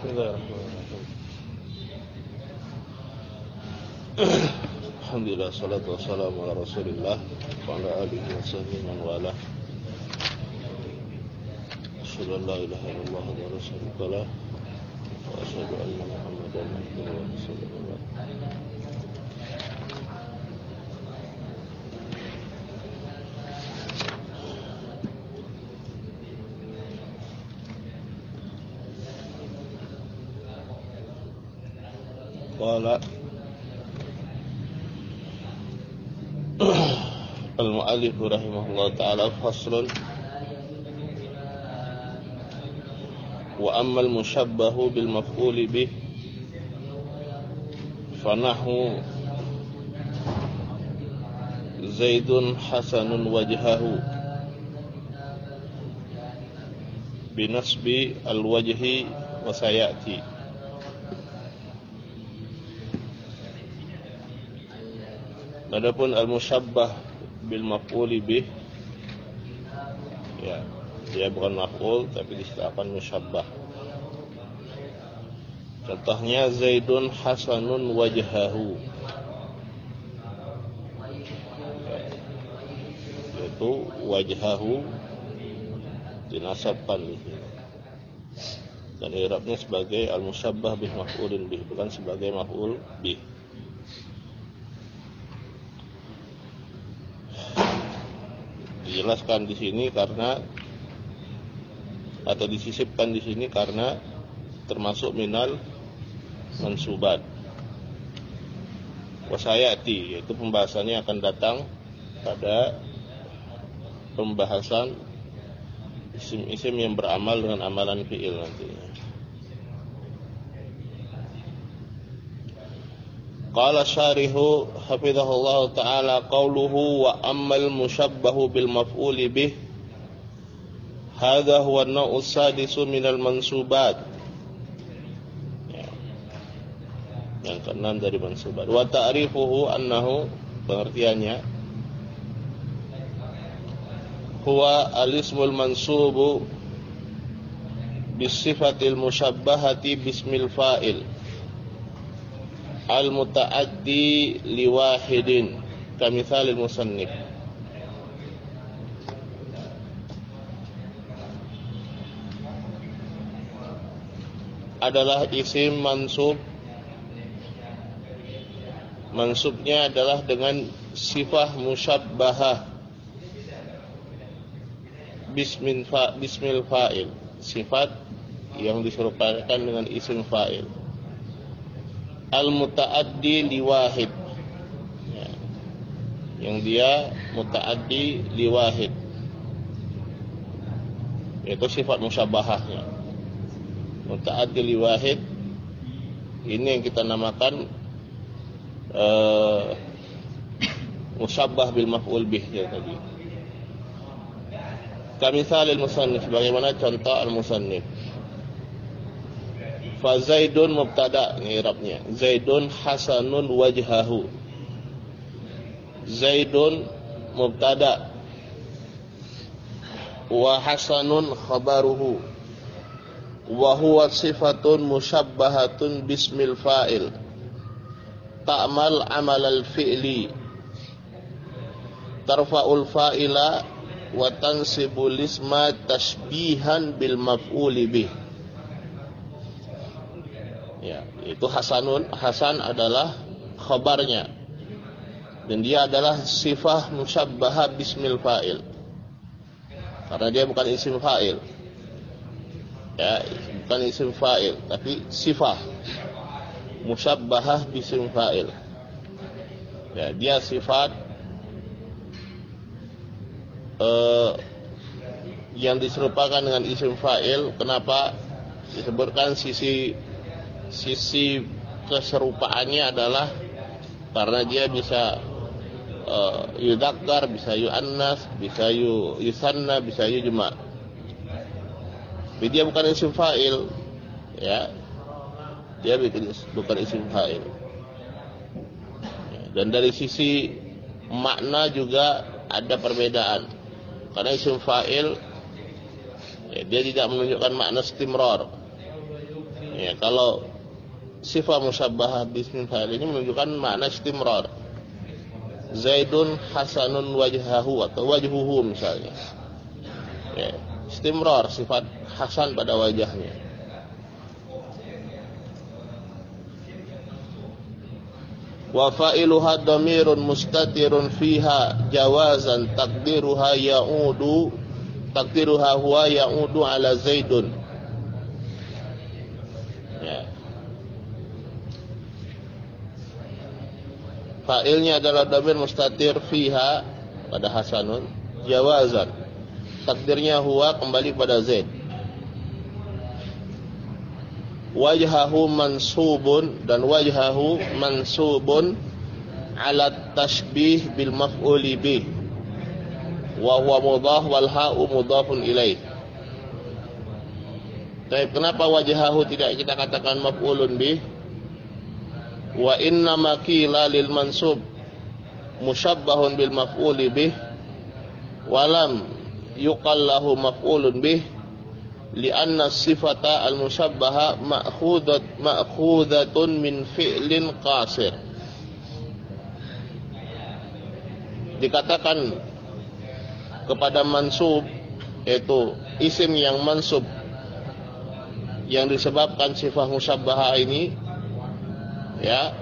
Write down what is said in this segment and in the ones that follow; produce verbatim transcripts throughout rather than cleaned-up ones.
Bismillahirrahmanirrahim. Alhamdulillah, salatu wassalamu ala Rasulillah wa ala alihi wa sahbihi man wala. Asyhadu an la ilaha illallah wa la syarika lah wa asyhadu anna Muhammadan abduhu wa rasuluh. Qala al-mu'allif rahimahullah ta'ala faslun wa ammal mushabbahu bil maf'uli bih fanahu Zaidun hasanun wajhahu binasbi al-wajhi wa sayati. Adapun al-musyabbah bil maf'uli bih, ya, dia bukan maf'ul tapi disebutkan musyabbah. Contohnya Zaidun hasanun wajhahu, ya, yaitu wajhahu dinasabkan di sini. Dan i'rabnya sebagai al-musyabbah bil maf'ulin bih, bukan sebagai maf'ul bih. Dijelaskan di sini karena atau disisipkan di sini karena termasuk minal mansubat. Wasayati, yaitu pembahasannya akan datang pada pembahasan isim-isim yang beramal dengan amalan fi'il nantinya. Qala syarihu hafizahullah ta'ala qawluhu wa ammal mushabbahu bil maf'uli bih hadha huwa an-naw'u as-sadisu minal mansubat, ya, yang keenam dari mansubat. Wa ta'rifuhu annahu, pengertiannya, huwa al-ismul mansubu bis sifatil musyabbahati bismil fa'il al-muta'addi liwahidin kamithalil musannif. Adalah isim mansub, mansubnya adalah dengan sifat musyabbahah bismin fa, bismil fa'il, sifat yang diserupakan dengan isim fa'il al-muta'addi liwahid, ya, yang dia muta'addi liwahid, yaitu sifat musyabbahahnya muta'addi liwahid. Ini yang kita namakan uh, musyabbah bil maf'ul bih ya tadi. Kamithalil musannif, bagaimana contoh al-musannif. Fa Zaidun mubtada, ini i'rabnya. Zaidun hasanun wajhahu. Zaidun mubtada wa hasanun khabaruhu wa huwa sifatun musyabbahatun bismil fa'il ta'mal amal al-fi'li tarfa'ul fa'ila wa tansibul isma tashbihan bil maf'uli bih. Ya, itu hasanun, hasan adalah khabarnya dan dia adalah sifah musyabbahah bismil fa'il karena dia bukan isim fa'il, ya, bukan isim fa'il tapi sifah musyabbahah bismil fa'il, ya, dia sifat uh, yang diserupakan dengan isim fa'il. Kenapa disebutkan sisi Sisi keserupaannya adalah karena dia bisa uh, yudzakkar, bisa yu'annas, bisa yu yusanna, bisa yujma. Tapi dia bukan isim fa'il, ya. Dia bukan isim fa'il. Dan dari sisi makna juga ada perbedaan. Karena isim fa'il, ya, dia tidak menunjukkan makna istimrar. Ya, kalau sifat musyabbahah bismil fa'il ini menunjukkan makna istimrar. Zaidun hasanun wajhahu atau wajhuhu misalnya. Ya, istimrar sifat hasan pada wajahnya. Wa fa'iluha dhamirun mustatirun fiha jawazan taqdiruha ya'udu taqdiruha huwa ya'udu ala Zaidun. Ya. Fa'ilnya adalah dhamir mustatir fiha pada hasanun jawazan. Takdirnya huwa kembali pada Zaid. Wajhahu mansubun dan wajhahu mansubun ala tashbih bil maf'uli bih wa huwa mudhaf wal ha'u mudhafun ilaih. Tapi kenapa wajhahu tidak kita katakan maf'ulun bih? Wa inna ma qila lil mansub musyabbahun bil maf'uli bih wa lam yuqal lahu maf'ulun bih li'anna sifata al-mushabbaha ma'khudat ma'khudatun min fi'lin qasir. Dikatakan kepada mansub, yaitu isim yang mansub yang disebabkan sifat mushabbaha ini, ya,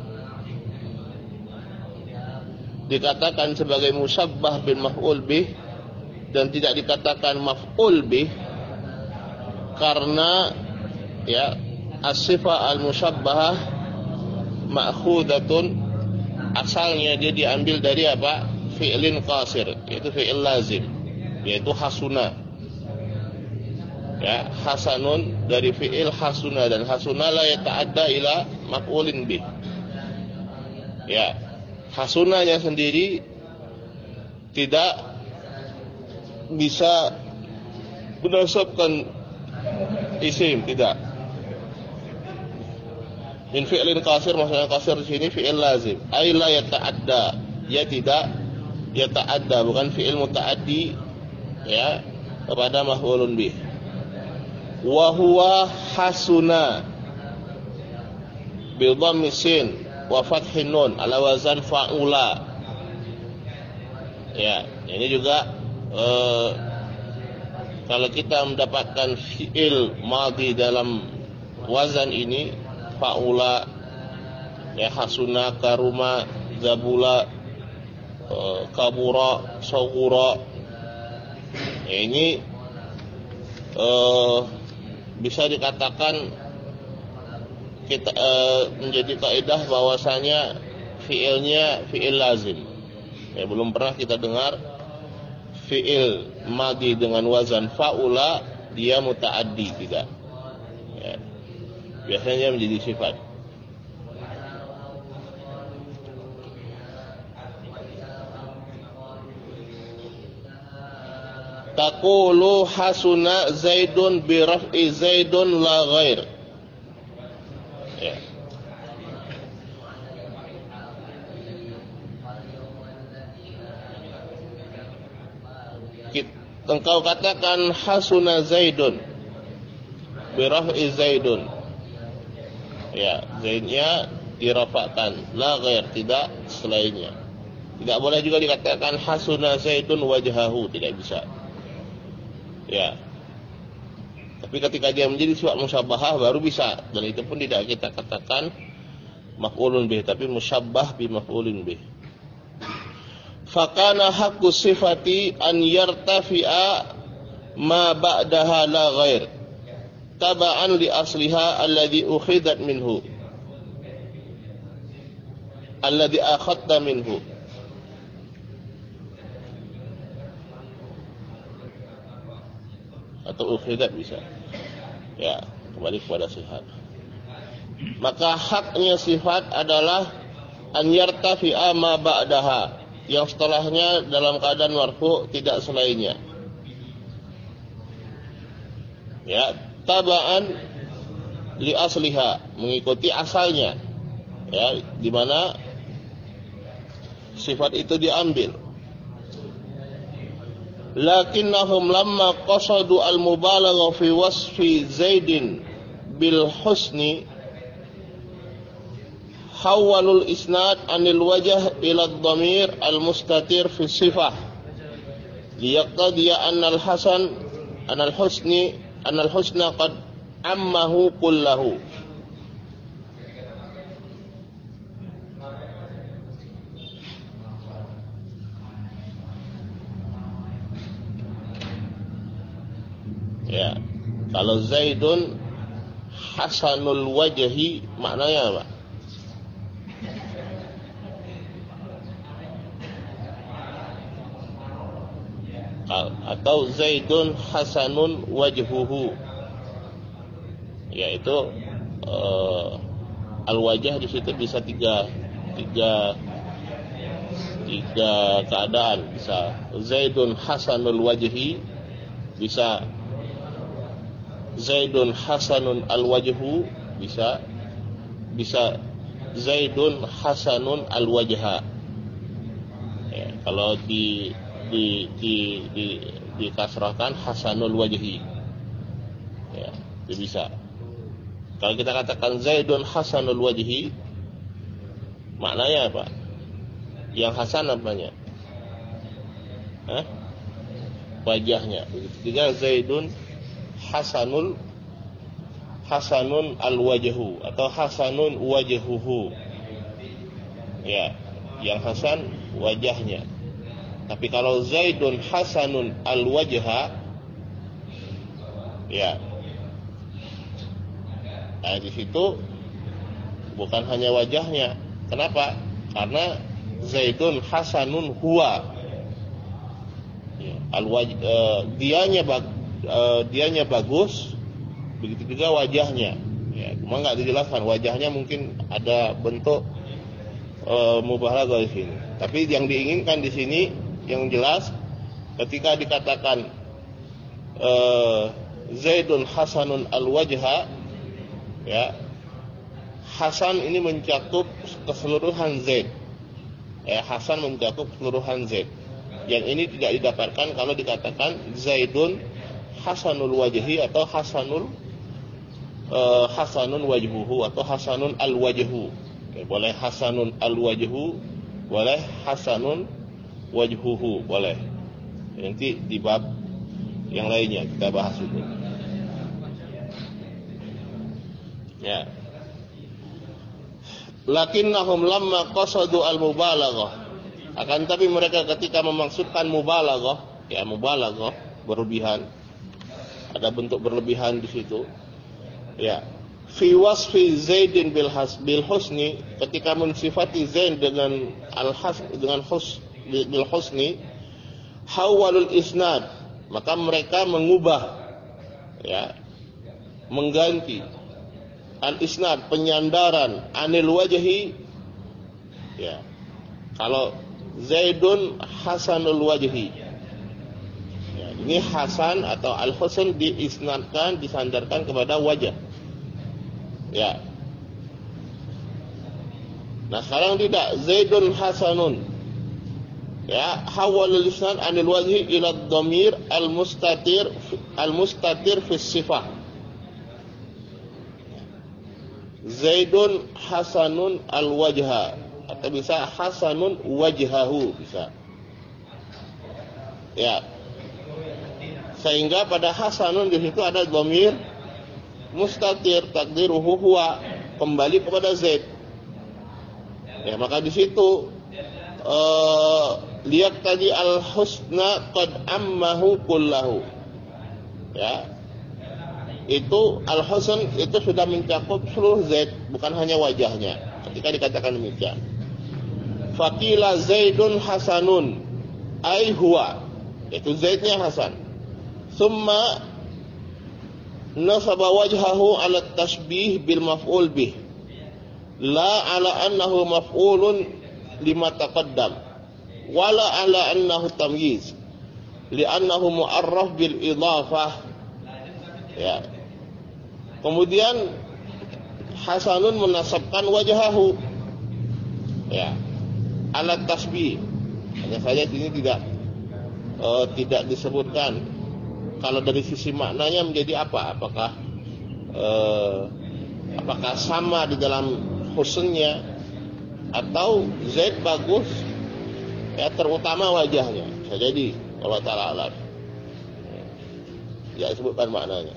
dikatakan sebagai musyabbah bin maf'ul bih dan tidak dikatakan maf'ul bih karena ya as-sifah al-musyabbahah ma'khudatun asalnya dia diambil dari apa? Fi'lin qasir, yaitu fi'il lazim, yaitu hasuna. Ya, hasanun dari fi'il hasuna, dan hasuna la yata'adda ila maf'ulin bih. Ya, hasunanya sendiri tidak bisa menasabkan isim, tidak. Min fi'lin qasir, maksudnya qasir di sini fi'il lazim. Ai la yata'adda, ya tidak yata'adda, bukan fi'il muta'addi ya kepada maf'ulun bih. Wa huwa hasuna bil dhammi sin wa fathin nun ala wazan fa'ula. Ya, ini juga eh, kalau kita mendapatkan fi'il madhi dalam wazan ini, fa'ula, ya, hasuna, karuma, zabula, uh, kabura, sawura, ya, ini uh, bisa dikatakan kita uh, menjadi kaidah bahwasanya fi'ilnya fi'il lazim. Ya, belum pernah kita dengar fi'il madhi dengan wazan fa'ula dia muta'addi, tidak. Ya. Biasanya menjadi sifat. Taqulu hasuna Zaidun bi raf'i Zaidun la ghair. Ya. Engkau katakan hasuna Zaidun bi raf'i Zaidun. Ya, Zaidnya dirafa'kan, la ghair, tidak selainnya. Tidak boleh juga dikatakan hasuna Zaidun wajhahu, tidak bisa. Ya. Tapi ketika dia menjadi sifat musyabbahah baru bisa, dan itu pun tidak kita katakan maf'ulun bih, tapi musyabbah bi maf'ulin bih. Fakana haqqu sifati an yartafi'a ma ba'daha la ghair taba'an li asliha alladhi ukhidat minhu alladhi akhadta minhu. Atau ukhidat bisa. Ya, kembali kepada sifat. Maka haknya sifat adalah an yartafi'a ma ba'daha, yang setelahnya dalam keadaan marfu, tidak selainnya. Ya, tabaan li asliha, mengikuti asalnya. Ya, di mana sifat itu diambil. Lakinnahum lamma qasadu al-mubalagha fi wasfi Zaidin bil husni hawalul isnad anil wajh ila dhamir al mustatir fi sifah liyaqtadiya anna al hasan anna al husni anna al husna qad ammahu kullahu. Ya, kalau Zaidun hasanul wajhi maknanya apa? Atau Zaidun hasanun wajhuhu, yaitu uh, al-wajah di situ bisa tiga tiga tiga keadaan. Bisa Zaidun hasanul wajhi, bisa Zaidun hasanun al-wajhu, bisa bisa Zaidun hasanun al-wajha. Ya, kalau di di di di dikasrahkan hasanul wajhi. Ya, itu bisa. Kalau kita katakan Zaidun hasanul wajhi, maknanya apa? Yang hasan apanya? Hah? Wajahnya. Ketika Zaidun hasanul hasanun al-wajhu atau hasanun wajhuhu. Ya, yang hasan wajahnya. Tapi kalau Zaidun hasanun al-wajha, ya, nah di situ bukan hanya wajahnya. Kenapa? Karena Zaidun hasanun huwa. Ya, al-wajh, uh, dianya bag, uh, dianya bagus, begitu juga wajahnya. Ya, cuma nggak dijelaskan wajahnya, mungkin ada bentuk uh, mubalaghah di sini. Tapi yang diinginkan di sini yang jelas ketika dikatakan uh, Zaidun hasanun al-wajha, ya, hasan ini mencakup keseluruhan Zaid. Ya, hasan mencakup keseluruhan Zaid. Yang ini tidak didapatkan kalau dikatakan Zaidun hasanul wajhi atau hasanul uh, hasanun wajhuhu atau hasanun al-wajhu. Ya, boleh hasanun al-wajhu, boleh hasanun wajhuhu, boleh. Nanti di bab yang lainnya kita bahas itu. Ya. Lakinnahum lamma qasadu al-mubalaghah. Akan tapi mereka ketika memaksudkan mubalaghah, ya mubalaghah, berlebihan. Ada bentuk berlebihan di situ. Ya. Fi wasfi Zaidin bil has bil husni, ketika mensifati Zaid dengan al-has dengan hus bil husni, hawalul isnad, maka mereka mengubah, ya, mengganti al-isnad, penyandaran, anil wajhi. Ya, kalau Zaidun hasanul wajhi, ya, ini hasan atau al-husn diisnadkan, disandarkan kepada wajah. Ya. Nah sekarang tidak, Zaidun hasanun, ya, hawalul isnad anil wajhi ila dhamir al-mustatir al-mustatir fi sifah. Zaidun hasanun al-wajha, atau bisa hasanun wajhahu, bisa. Ya. Sehingga pada hasanun di situ ada dhamir mustatir takdiruhu huwa, kembali kepada Zaid. Ya, maka di situ uh, lihat tadi al-husna qad ammahu kullahu. Ya. Itu al-husn itu sudah mencakup seluruh Zaid, bukan hanya wajahnya. Ketika dikatakan demikian, faqila Zaidun hasanun ai huwa, itu Zaidnya hasan. Summa nasaba wajhahu ala tashbih bil maf'ul bih, la ala annahu maf'ulun lima taqaddam, wala ala annahu tamyiz, li'annahu mu'arraf bil idhafah. Ya. Kemudian hasanun menasabkan wajhahu, ya, ala tasbih. Hanya saja ini tidak uh, tidak disebutkan kalau dari sisi maknanya menjadi apa, apakah eh, apakah sama di dalam husnnya atau Zaid bagus ya, terutama wajahnya. Bisa jadi Allah Ta'ala alam. Ya, sebutkan maknanya.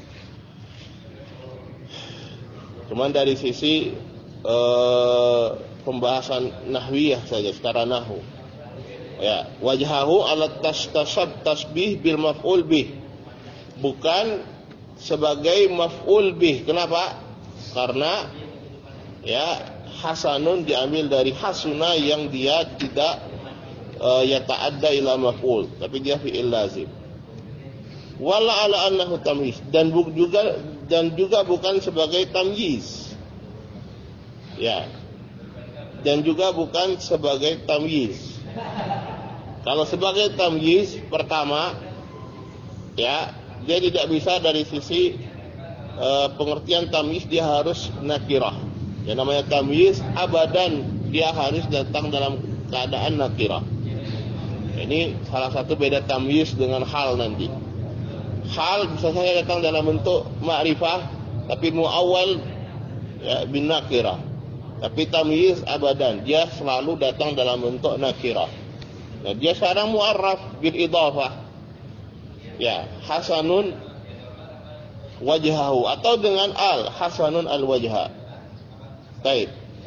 Cuman dari sisi eh, pembahasan nahwiyah saja, secara nahwu. Ya, wajhahu ala tastasab tasbih bil maf'ul bih. Bukan sebagai maf'ul bih. Kenapa? Karena ya hasanun diambil dari hasuna yang dia tidak uh, ya ta'adda ila maf'ul, tapi dia fi'il lazim. Wala ala annahu tamyiz, dan bu- juga dan juga bukan sebagai tamyiz. Ya. Dan juga bukan sebagai tamyiz. Kalau sebagai tamyiz, pertama ya, dia tidak bisa dari sisi uh, pengertian tamyiz, dia harus nakirah. Yang namanya tamyiz abadan dia harus datang dalam keadaan nakirah. Ini salah satu beda tamyiz dengan hal nanti. Hal bisa saja datang dalam bentuk ma'rifah tapi muawwal ya, bin nakirah. Tapi tamyiz abadan dia selalu datang dalam bentuk nakirah. Nah, dia sekarang mu'arraf bil idhafah. Ya, hasanun wajhahu, atau dengan al hasanun al wajha. Baik.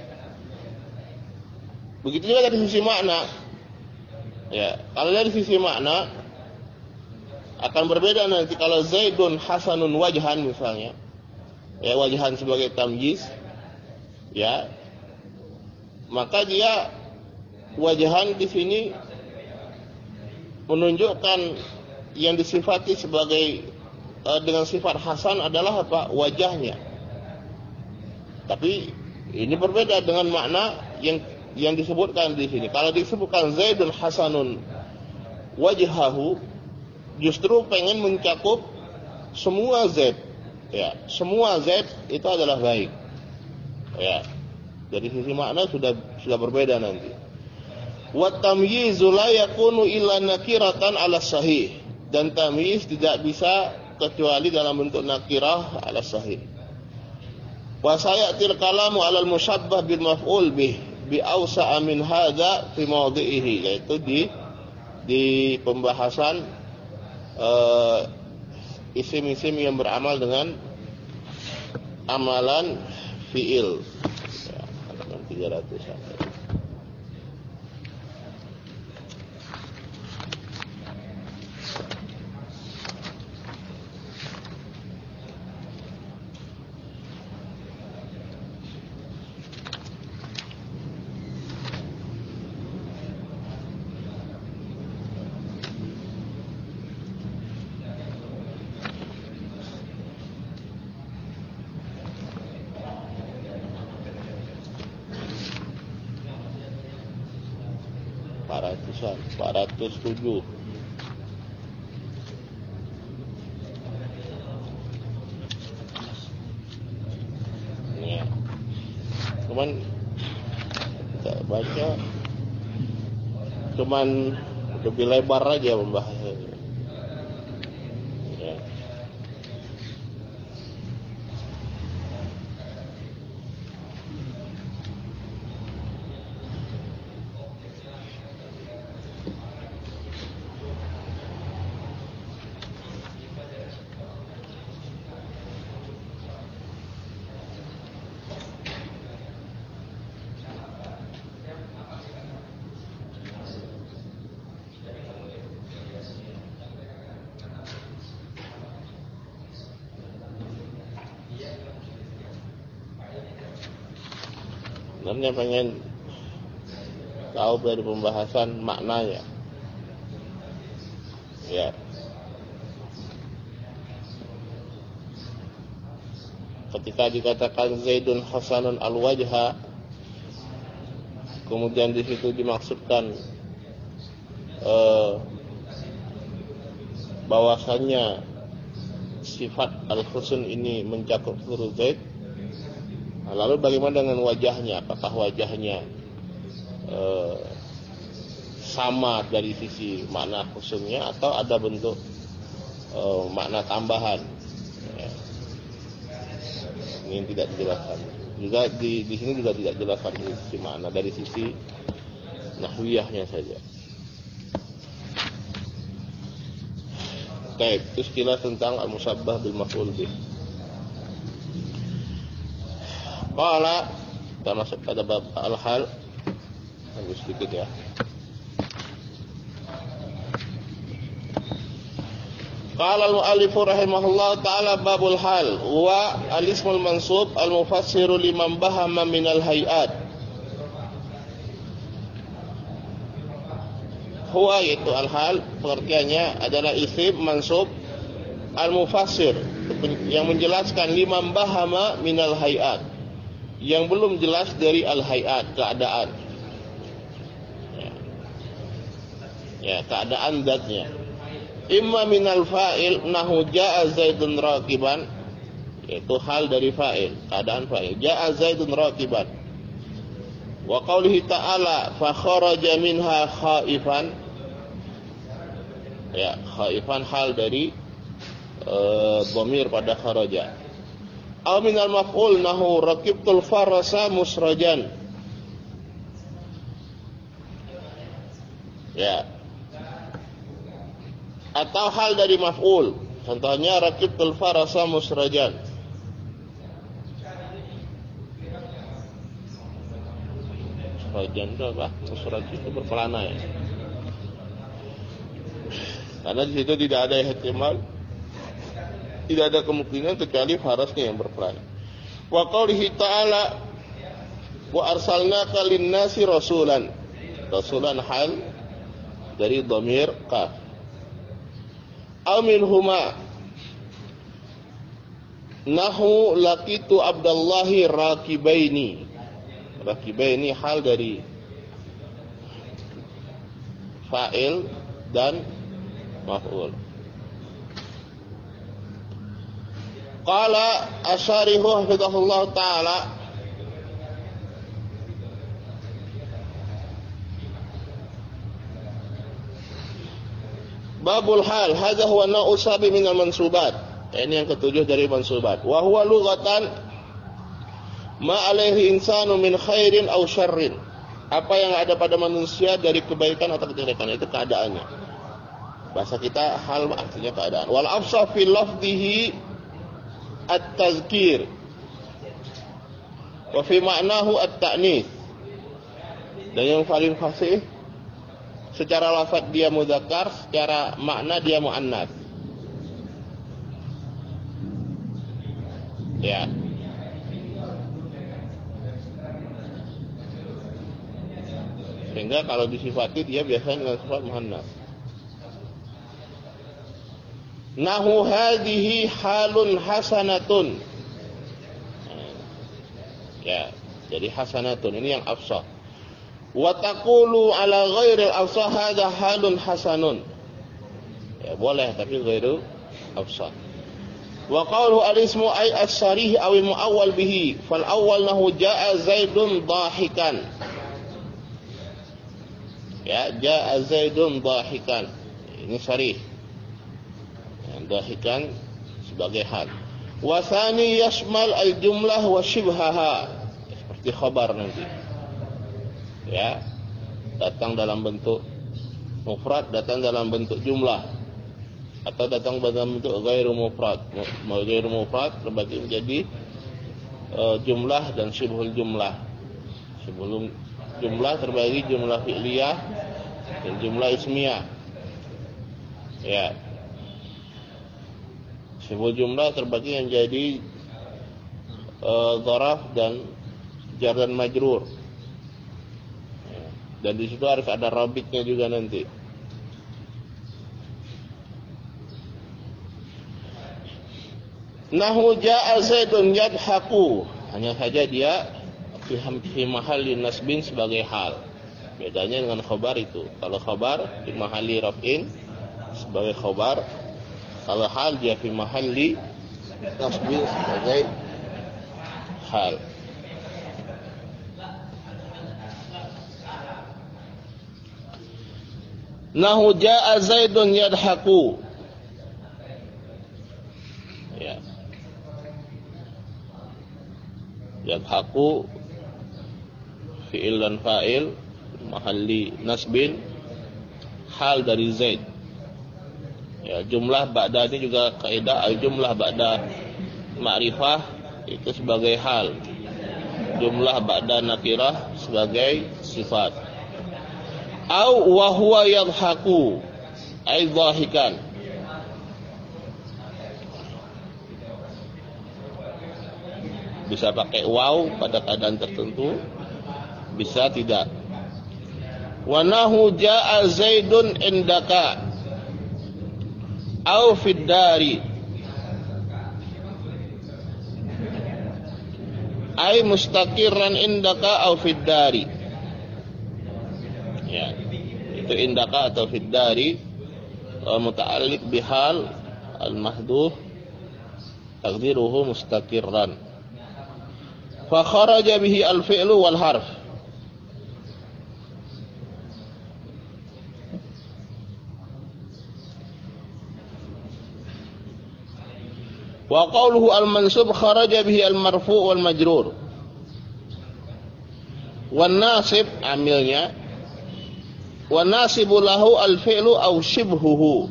Begitu juga dari sisi makna. Ya, kalau dari sisi makna akan berbeda nanti kalau Zaidun hasanun wajhan misalnya. Ya, wajhan sebagai tamyiz. Ya. Maka dia wajhan di sini menunjukkan yang disifati sebagai uh, dengan sifat hasan adalah apa? Wajahnya. Tapi ini berbeda dengan makna yang yang disebutkan di sini. Kalau disebutkan Zaidun hasanun wajhahu, justru pengen mencakup semua Zaid. Ya, semua Zaid itu adalah baik. Ya. Dari sisi makna sudah sudah berbeda nanti. Wa tamyizu la yakunu illa nakiratan ala sahih, dan tamyiz tidak bisa kecuali dalam bentuk nakirah ala sahih. Wa sayatil kalamu ala al-musyabbah bil maf'ul bih bi awsa'a min hadza fi mawdhi'ihi, yaitu di di pembahasan uh, isim-isim yang beramal dengan amalan fi'il. Ya, halaman tiga ratus sampai. empat ratus tujuh. Ya. Cuman kita baca cuman lebih lebar aja membahasnya. Ya. Sebenarnya pengen tahu dari pembahasan maknanya. Ya. Ketika dikatakan Zaidun hasanun al-wajha, kemudian di situ dimaksudkan eh, bahwasannya sifat al-husn ini mencakup seluruh Zaid. Lalu bagaimana dengan wajahnya? Apakah wajahnya eh, sama dari sisi makna husnnya atau ada bentuk eh, makna tambahan? Ya. Ini yang tidak dijelaskan. Juga di di sini juga tidak jelaskan dari sisi makna, dari sisi nahwiyahnya saja. Baik, itu sekilas tentang al-musyabbah bil maf'ul bih. Qala, kita masuk pada bab al-hal. Tunggu sedikit ya. Qala al-mu'allif rahimahullah ta'ala babul hal wa al-ismul mansub al-mufassiru liman bahama minal hayat. Huwa yaitu al-hal, pengertiannya adalah isim mansub al-mufassir, yang menjelaskan liman bahama minal hayat, yang belum jelas dari al-hayat, keadaan. Ya, ya keadaan zatnya. Imma minal fa'il nahu ja'a zaidun raqiban, yaitu hal dari fa'il, keadaan fa'il. Ja'a zaidun raqiban. Wa qaulihi ta'ala fa kharaja minha khaifan. Ya, khaifan hal dari uh, dhamir pada kharaja. Aw minal maf'ul nahu raqibtul farasa musrajan. Ya. Atau hal dari maf'ul, contohnya raqibtul farasa musrajan. Musrajan itu apa? Musraj itu berkelana ya. Karena di situ tidak ada ihtimal, tidak ada kemungkinan kecuali farasnya yang berkelana. Wa qaulihi ta'ala wa arsalnaka lin-nasi rasulan. Rasulan hal dari dhamir qaf. Aw minhuma nahu laqitu abdallahi raqibaini. Raqibaini hal dari fa'il dan maf'ul. Qala asyarihu hafizahullah ta'ala babul hal, hadza huwa nau'u sabi minal mansubat. Ini yang ketujuh dari mansubat. Wa huwa lughatan ma alaihi insanu min khairin aw syarrin. Apa yang ada pada manusia dari kebaikan atau kejelekan, itu keadaannya. Bahasa kita hal artinya keadaan. Wal afsah fi lafdhihi at-tazkir wa fi ma'nahu at-ta'nits. Dan yang paling fasih secara lafaz dia mudzakkar, secara makna dia muannats. Ya. Sehingga kalau disifati dia biasanya dengan sifat muannats. Nahu hadhihi halun hasanatun. Ya, jadi hasanatun ini yang afsah. Wa taqulu ala ghairil afsah hadha halun hasanun. Ya boleh tapi ghairu afsah. Wa qawluhu al-ismu ay as-sarih aw al-mu'awwal bihi. Fal awwal nahu jaa zaidun dahikan. Ya, jaa zaidun dahikan. Ini sarih. Dahikan sebagai hal. Wasani yashmal al-jumlah wa shibhaha, seperti khabar nanti. Ya, datang dalam bentuk mufrad, datang dalam bentuk jumlah, atau datang dalam bentuk ghairu mufrad. Ghairu mufrad terbagi menjadi uh, jumlah dan shibhul jumlah. Sebelum jumlah terbagi jumlah fi'liyah dan jumlah ismiyah. Ya. Sebuah jumlah terbagi menjadi uh, dharaf dan jar dan majrur. Dan di situ harus ada rabitnya juga nanti. Nahu jaa zaidun yadhaku. Hanya saja dia fi mahalli nasbin sebagai hal. Bedanya dengan khabar itu. Kalau khabar fi mahalli raf'in sebagai khabar. Kalau hal dia fi mahalli nasbin sebagai hal. Nahu jaa zaidun yadhaku. Ya. Yadhaku fi'il dan fa'il mahalli nasbin, hal dari Zaid. Ya, jumlah ba'da ini juga kaidah, jumlah ba'da ma'rifah itu sebagai hal, jumlah ba'da nakirah sebagai sifat. Au wa huwa yadhaku ay dhahikan, bisa pakai waw pada keadaan tertentu, bisa tidak. Wa nahu ja'a Zaidun indaka au fid dari ay mustaqirran indaka au fid dari. Ya, itu indaka atau fid dari muta'alliq bihal al-mahdhuf taqdiruhu mustaqirran. Fa kharaja bihi al-fi'lu wal harf. Wa qawluhu al-mansub kharaja bihi al-marfu' wal majrur. Wan nasib amilnya, wan nasibu lahu al-fi'lu aw shibhuhu.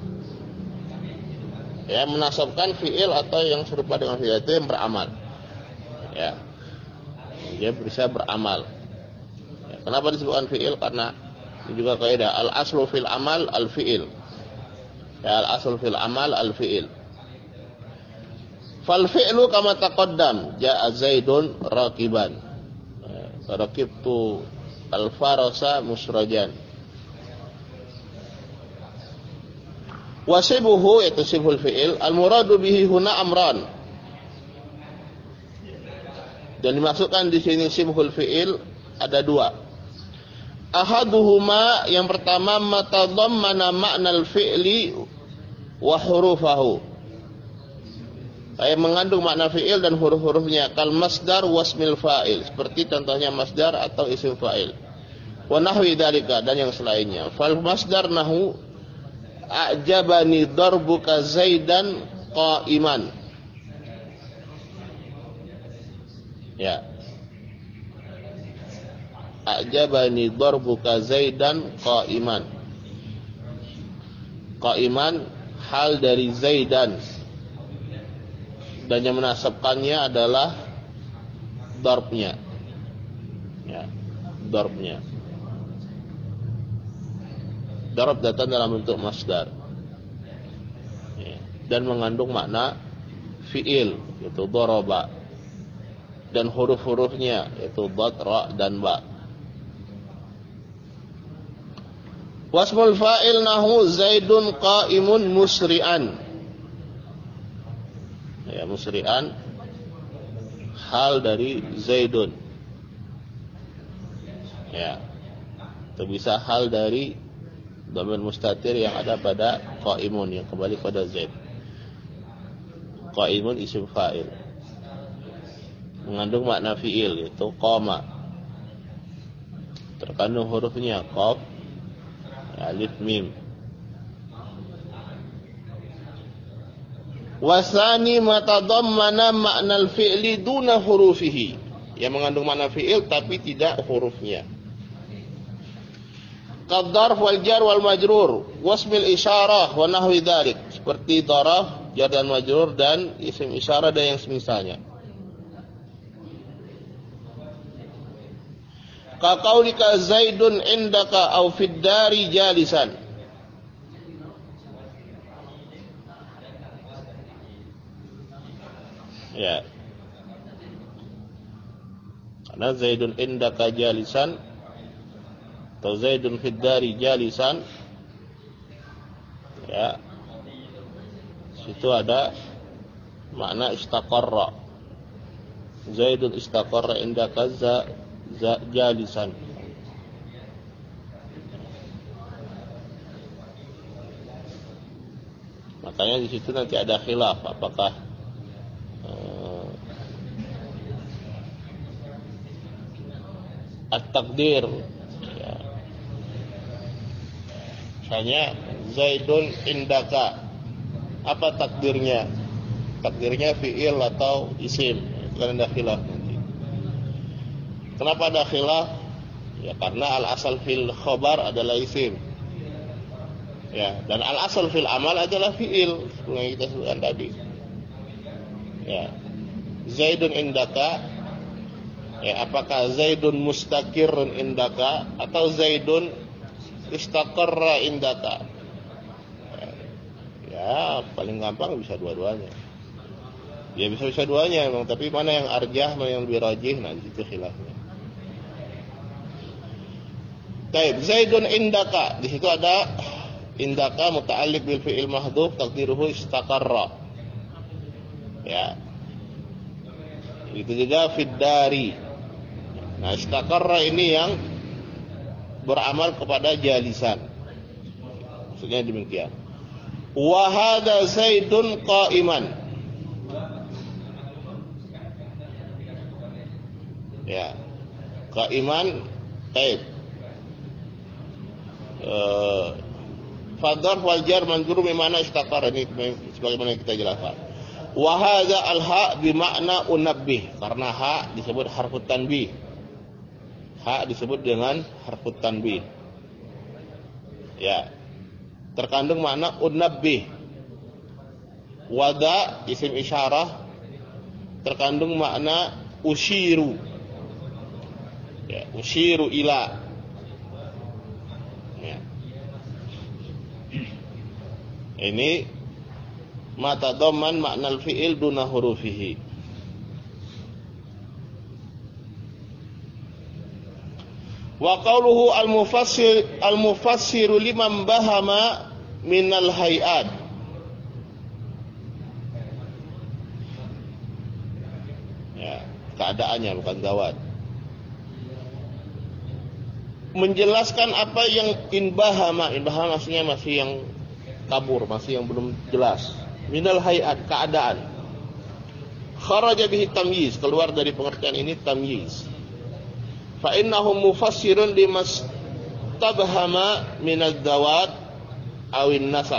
Ya, menasabkan fi'il atau yang serupa dengan fi'il itu yang beramal. Ya. Dia bisa beramal. Ya, kenapa disebutkan fi'il? Karena ini juga kaidah al-aslu fil amal al-fi'il. Ya, al-aslu fil amal al-fi'il. Fal fi'lu kama taqaddam, ja'a Zaidun raqiban. Raqibtu al-farasa musrajan. Wa sibuhu yaitu sibul fi'il, al-muradu bihi huna amran. Dan dimasukkan di sini sibul fi'il ada dua. Ahaduhuma, yang pertama matadhammana ma'nal fi'li wa hurufahu. Yang mengandung makna fi'il dan huruf-hurufnya, kal masdar wasmil fa'il, seperti contohnya masdar atau isim fa'il. Wa nahwi dzalika, dan yang selainnya. Fal masdar nahu a'jabani darbuka Zaidan qa'iman. Ya. A'jabani darbuka Zaidan qa'iman. Qa'iman hal dari Zaidan. Dan yang menasabkannya adalah darbnya. Ya, darbnya. Darab datang dalam bentuk masdar. Ya, dan mengandung makna fi'il, yaitu daraba. Dan huruf-hurufnya yaitu dad, ra, dan ba. Wasmul fa'il nahu Zaidun qa'imun musri'an. Ya, musri'an hal dari Zaidun. Ya, itu bisa hal dari dhamir mustatir yang ada pada qa'imun, yang kembali pada Zaid. Qa'imun isim fa'il, mengandung makna fi'il, yaitu qama. Terkandung hurufnya qaf, alif, mim. Wasani matadammana ma'nal fi'li duna hurufihi, yang mengandung makna fi'il tapi tidak hurufnya. Qad-darf wal jar wal majrur wasmil isyarah wa nahwi dzalik, seperti daraf, jar dan majrur, dan isim isyarah dan yang semisalnya. Ka qaulika Zaidun indaka aw fid dari jalisan. Ya. Karena Zaidun indaka jalisan atau Zaidun fid dari jalisan, ya, situ ada makna istaqarra. Zaidun istaqarra indaka za, za jalisan. Makanya di situ nanti ada khilaf apakah uh, at-taqdir, ya. Misalnya Zaidun indaka, apa takdirnya? Takdirnya fi'il atau isim? Itu kan ada khilaf nanti. Kenapa ada khilaf? Ya karena al-asal fil khabar adalah isim. Ya, dan al-asal fil amal adalah fi'il, seperti yang kita sebutkan tadi. Ya. Zaidun indaka, ya apakah Zaidun mustaqirrun indaka atau Zaidun istaqarra indaka? Ya, ya paling gampang bisa dua-duanya. Ya bisa-bisa duanya memang, tapi mana yang arjah, mana yang lebih rajih, nah di situ khilafnya. Baik, Zaidun indaka, di situ ada indaka muta'alliq bil fi'il mahdhuf taqdiruhu istaqarra. Ya. Itu juga fid dari. Nah, istaqarra ini yang beramal kepada jalisan. Maksudnya demikian. Wa hadza Zaidun qa'iman. Ya, qaiman taib. Eh, fadhar wal jar manzur bimana istaqar, ini sebagaimana kita jelaskan. Wa hadza al ha bi makna unabbih, karena ha disebut harfut tanbih. Ha disebut dengan harfut tanbih. Ya. Terkandung makna unabbih. Wada isim isyarah terkandung makna usyiru. Ya, usyiru ila. Ya. Ini mata dhamman makna al-fi'il duna hurufihi. Wa qawluhu al-mufassir al-mufassiru liman bahama minal hayat. Ya, keadaannya bukan zawat. Menjelaskan apa yang inbahama, inbahama maksudnya masih yang kabur, masih yang belum jelas. Minal hayat, keadaan. Kharaja bihi tamyiz, keluar dari pengertian ini tamyiz. Fa innahum mufassirun limas tabhama minaz zawat awin nasab.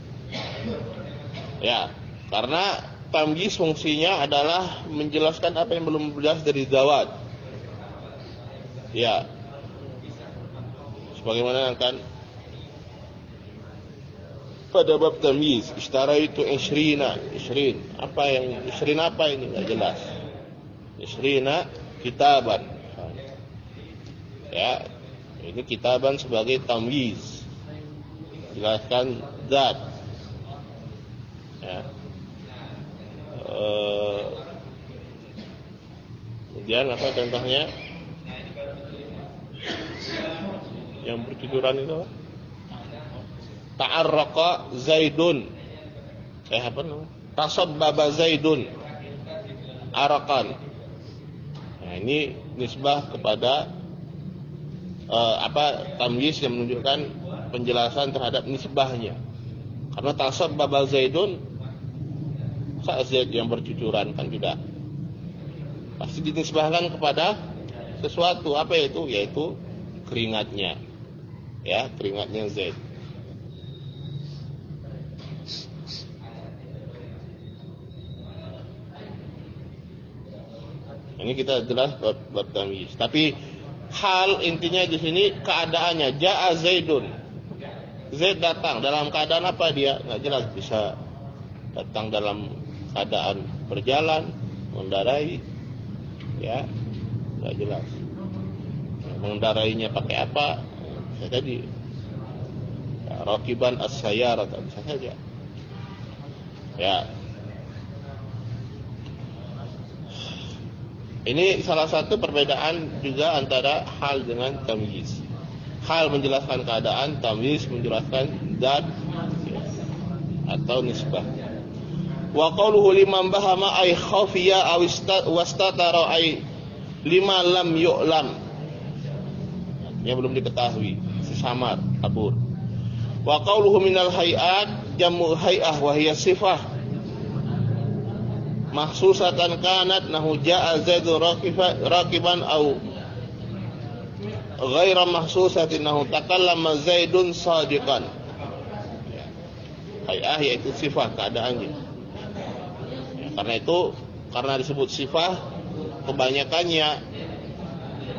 Ya, karena tamyiz fungsinya adalah menjelaskan apa yang belum jelas dari zawat. Ya. Sebagaimana kan pada bab tamyiz, ishtara itu ishrina, ishrin. Apa yang ishrin apa ini enggak jelas. Ishrina kitaban. Ya, ini kitaban sebagai tamyiz. Jelaskan zat. Ya. Uh, kemudian apa contohnya? Yang bertujuran itu ta'arraqa Zaidun, eh apa namanya, tasabbaba Zaidun arakan. Nah ini nisbah kepada uh, apa tamyiz yang menunjukkan penjelasan terhadap nisbahnya. Karena tasabbaba Zaidun, saat Zaid yang bercucuran kan tidak, pasti dinisbahkan kepada sesuatu. Apa itu? Yaitu keringatnya. Ya, keringatnya Zaid. Ini kita jelas bab, bab tamyiz. Tapi hal intinya di sini keadaannya. Ja'a Zaidun. Zaid datang dalam keadaan apa dia? Enggak jelas, bisa datang dalam keadaan berjalan, mengendarai, ya, enggak jelas. Mengendarainya pakai apa? Bisa jadi ya, rakiban as-sayyarah, bisa saja. Ya. Ini salah satu perbedaan juga antara hal dengan tamyiz. Hal menjelaskan keadaan, tamyiz menjelaskan zat ya, atau nisbah. Wa qawluhu liman bahama ay khafiya aw wastatara ay lima lam yu'lam. Yang belum diketahui, sesamar, kabur. Wa qawluhu minal hayat jamu hay'ah wa hiya sifah mahsusatan kanat nahu ja'a Zaidu rakiban au ghaira mahsusatin nahu takallama Zaidun sadiqan. Hay'ah yaitu sifah, keadaannya. Ya, karena itu, karena disebut sifah, kebanyakannya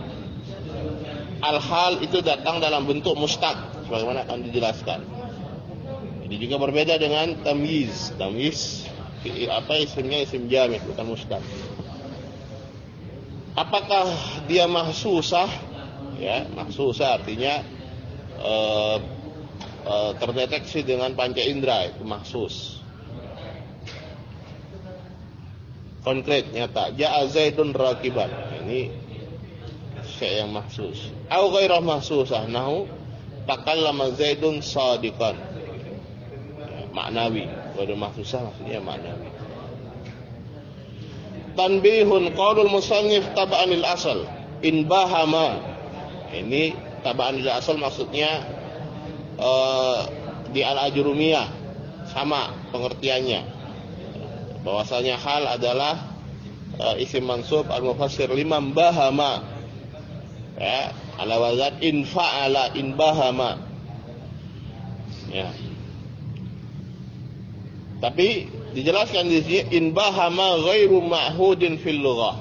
al-hal itu datang dalam bentuk mustaq sebagaimana akan dijelaskan. Ini juga berbeda dengan tamyiz. Tamyiz apa isimnya isim jamid bukan mustaq. Apakah dia mahsusah? Ya, mahsusah artinya uh, uh, terdeteksi dengan panca indera, itu mahsus. Konkret, nyata. Ja'a Zaidun rakiban. Ini syai' yang mahsus. Au ghairah mahsusah, nahu takallama Zaidun sadiqan. Ya, maknawi. Ghairu mahsusah maksudnya maknawi. Tanbihun qaulul musannif tab'anil asal in bahama. Ini tab'anil asal maksudnya uh, di al-ajrumiyah sama pengertiannya. Bahwasanya hal adalah uh, isim mansub al-mufassir liman bahama. Ya, ala wazan in fa'ala in bahama. Ya. Tapi dijelaskan di sini in bahama ghairu ma'hudin fil lughah.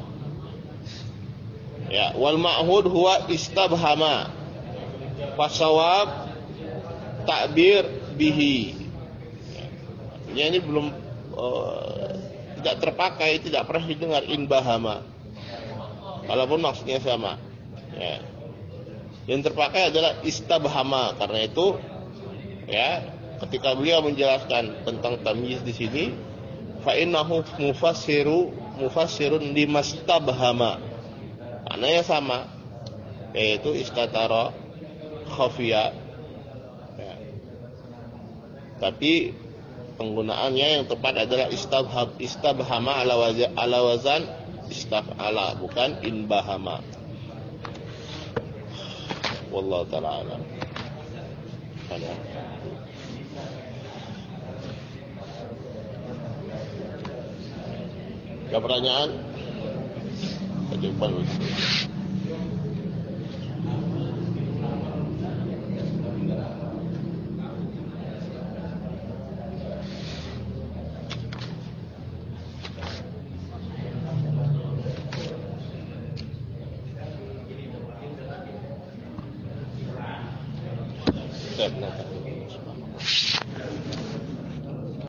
Ya, wal ma'hud huwa istabhama. Fasawab ta'bir bihi. Ya, ini belum uh, tidak terpakai, tidak pernah didengar in bahama. Walaupun maksudnya sama. Ya. Yang terpakai adalah istabhama, karena itu ya, ketika beliau menjelaskan tentang tamyiz di sini, fa innahu mufassiru mufassirun limastabhama. Maknanya sama, yaitu istatara khafiya. Ya. Tapi penggunaannya yang tepat adalah istabham istabhama ala wazan ala wazan istaf'ala, bukan inbahama. Wallahu ta'ala alam. Ada pertanyaan? Jawaban. Step,